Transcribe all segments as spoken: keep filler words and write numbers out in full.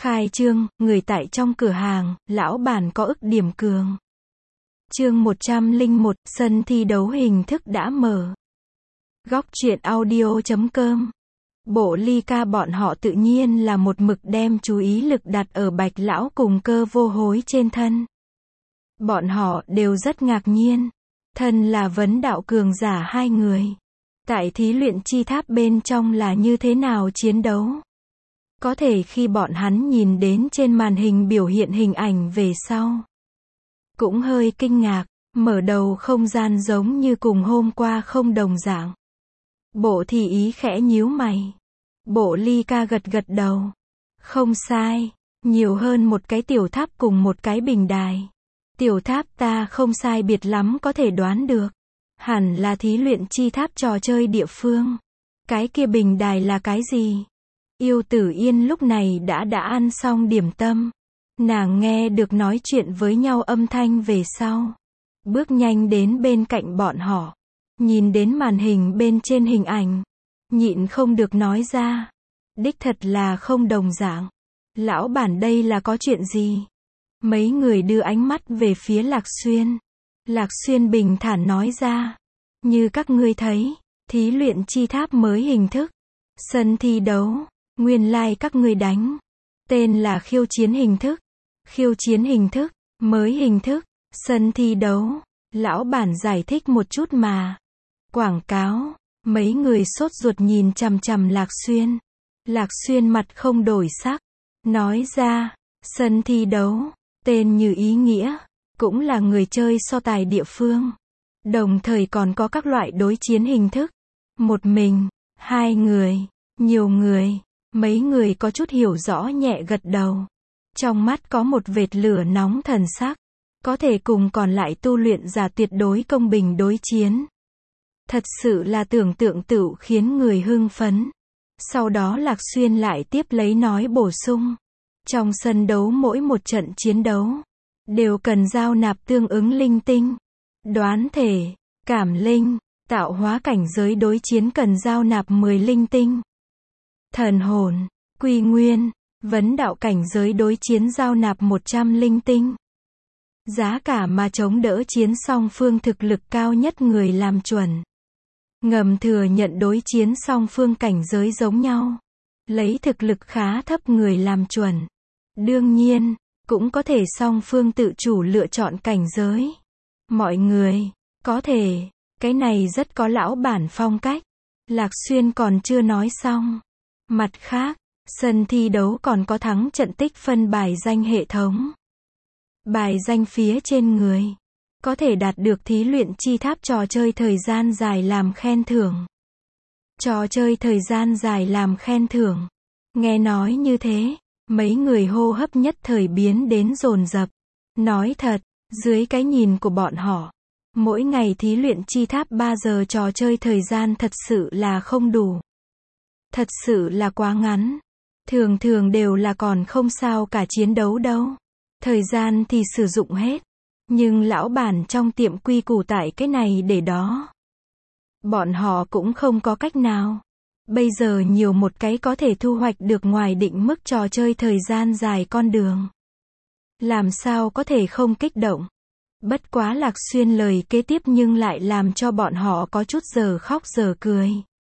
Khai trương, người tại trong cửa hàng, lão bản có ức điểm cường. Chương một trăm lẻ một, sân thi đấu hình thức đã mở. Góc truyện audio chấm com. Bộ ly ca bọn họ tự nhiên là một mực đem chú ý lực đặt ở Bạch lão cùng Cơ Vô Hối trên thân. Bọn họ đều rất ngạc nhiên. Thân là vấn đạo cường giả hai người. Tại thí luyện chi tháp bên trong là như thế nào chiến đấu. Có thể khi bọn hắn nhìn đến trên màn hình biểu hiện hình ảnh về sau. Cũng hơi kinh ngạc, mở đầu không gian giống như cùng hôm qua không đồng dạng. Bộ thì ý khẽ nhíu mày. Bộ ly ca gật gật đầu. Không sai, nhiều hơn một cái tiểu tháp cùng một cái bình đài. Tiểu tháp ta không sai biệt lắm có thể đoán được. Hẳn là thí luyện chi tháp trò chơi địa phương. Cái kia bình đài là cái gì? Yêu Tử Yên lúc này đã đã ăn xong điểm tâm. Nàng nghe được nói chuyện với nhau âm thanh về sau. Bước nhanh đến bên cạnh bọn họ. Nhìn đến màn hình bên trên hình ảnh. Nhịn không được nói ra. Đích thật là không đồng dạng. Lão bản đây là có chuyện gì? Mấy người đưa ánh mắt về phía Lạc Xuyên. Lạc Xuyên bình thản nói ra. Như các ngươi thấy, thí luyện chi tháp mới hình thức. Sân thi đấu, nguyên lai like các ngươi đánh. Tên là khiêu chiến hình thức. Khiêu chiến hình thức, mới hình thức, sân thi đấu. Lão bản giải thích một chút mà. Quảng cáo, mấy người sốt ruột nhìn chằm chằm Lạc Xuyên. Lạc Xuyên mặt không đổi sắc. Nói ra, sân thi đấu, tên như ý nghĩa, cũng là người chơi so tài địa phương. Đồng thời còn có các loại đối chiến hình thức. Một mình, hai người, nhiều người, mấy người có chút hiểu rõ nhẹ gật đầu. Trong mắt có một vệt lửa nóng thần sắc. Có thể cùng còn lại tu luyện giả tuyệt đối công bình đối chiến. Thật sự là tưởng tượng tựu khiến người hưng phấn. Sau đó Lạc Xuyên lại tiếp lấy nói bổ sung. Trong sân đấu mỗi một trận chiến đấu, đều cần giao nạp tương ứng linh tinh. Đoán thể, cảm linh, tạo hóa cảnh giới đối chiến cần giao nạp mười linh tinh. Thần hồn, quy nguyên, vấn đạo cảnh giới đối chiến giao nạp một trăm linh tinh. Giá cả mà chống đỡ chiến song phương thực lực cao nhất người làm chuẩn. Ngầm thừa nhận đối chiến song phương cảnh giới giống nhau. Lấy thực lực khá thấp người làm chuẩn. Đương nhiên, cũng có thể song phương tự chủ lựa chọn cảnh giới. Mọi người, có thể, cái này rất có lão bản phong cách. Lạc Xuyên còn chưa nói xong. Mặt khác, sân thi đấu còn có thắng trận tích phân bài danh hệ thống. Bài danh phía trên người. Có thể đạt được thí luyện chi tháp trò chơi thời gian dài làm khen thưởng. Trò chơi thời gian dài làm khen thưởng. Nghe nói như thế, mấy người hô hấp nhất thời biến đến dồn dập. Nói thật, dưới cái nhìn của bọn họ, mỗi ngày thí luyện chi tháp ba giờ trò chơi thời gian thật sự là không đủ. Thật sự là quá ngắn. Thường thường đều là còn không sao cả chiến đấu đâu. Thời gian thì sử dụng hết. Nhưng lão bản trong tiệm quy củ tại cái này để đó. Bọn họ cũng không có cách nào. Bây giờ nhiều một cái có thể thu hoạch được ngoài định mức trò chơi thời gian dài con đường. Làm sao có thể không kích động. Bất quá Lạc Xuyên lời kế tiếp nhưng lại làm cho bọn họ có chút giờ khóc giờ cười.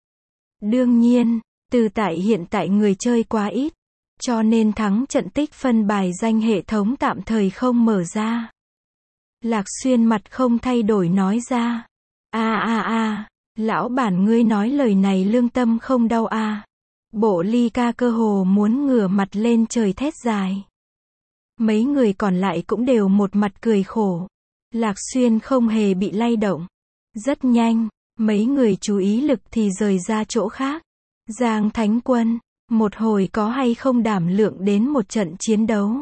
Đương nhiên, từ tại hiện tại người chơi quá ít. Cho nên thắng trận tích phân bài danh hệ thống tạm thời không mở ra. Lạc Xuyên mặt không thay đổi nói ra. A a a, lão bản ngươi nói lời này lương tâm không đau a. À. Bộ ly ca cơ hồ muốn ngửa mặt lên trời thét dài. Mấy người còn lại cũng đều một mặt cười khổ. Lạc Xuyên không hề bị lay động. Rất nhanh, mấy người chú ý lực thì rời ra chỗ khác. Giang Thánh Quân, một hồi có hay không đảm lượng đến một trận chiến đấu.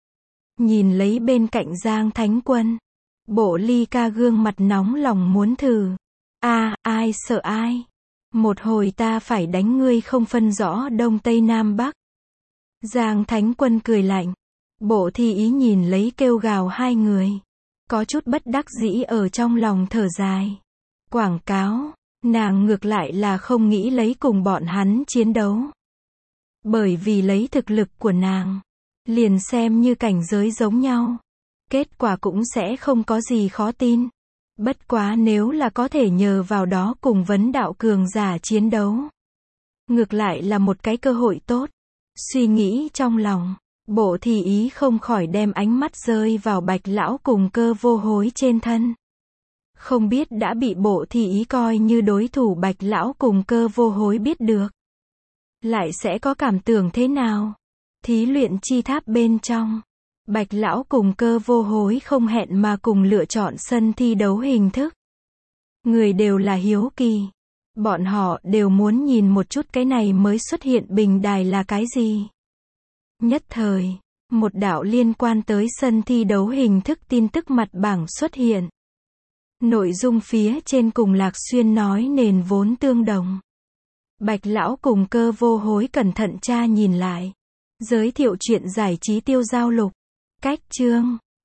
Nhìn lấy bên cạnh Giang Thánh Quân. Bộ ly ca gương mặt nóng lòng muốn thử. A, à, ai sợ ai? Một hồi ta phải đánh ngươi không phân rõ đông tây nam bắc. Giang Thánh Quân cười lạnh. Bộ thi ý nhìn lấy kêu gào hai người. Có chút bất đắc dĩ ở trong lòng thở dài. Quảng cáo, nàng ngược lại là không nghĩ lấy cùng bọn hắn chiến đấu. Bởi vì lấy thực lực của nàng, liền xem như cảnh giới giống nhau. Kết quả cũng sẽ không có gì khó tin. Bất quá nếu là có thể nhờ vào đó cùng vấn đạo cường giả chiến đấu. Ngược lại là một cái cơ hội tốt. Suy nghĩ trong lòng, Bộ Thị Ý không khỏi đem ánh mắt rơi vào Bạch lão cùng Cơ Vô Hối trên thân. Không biết đã bị Bộ Thị Ý coi như đối thủ Bạch lão cùng Cơ Vô Hối biết được. Lại sẽ có cảm tưởng thế nào? Thí luyện chi tháp bên trong. Bạch lão cùng Cơ Vô Hối không hẹn mà cùng lựa chọn sân thi đấu hình thức. Người đều là hiếu kỳ. Bọn họ đều muốn nhìn một chút cái này mới xuất hiện bình đài là cái gì. Nhất thời, một đạo liên quan tới sân thi đấu hình thức tin tức mặt bảng xuất hiện. Nội dung phía trên cùng Lạc Xuyên nói nền vốn tương đồng. Bạch lão cùng Cơ Vô Hối cẩn thận tra nhìn lại. Giới thiệu chuyện giải trí tiêu giao lục. Cách chương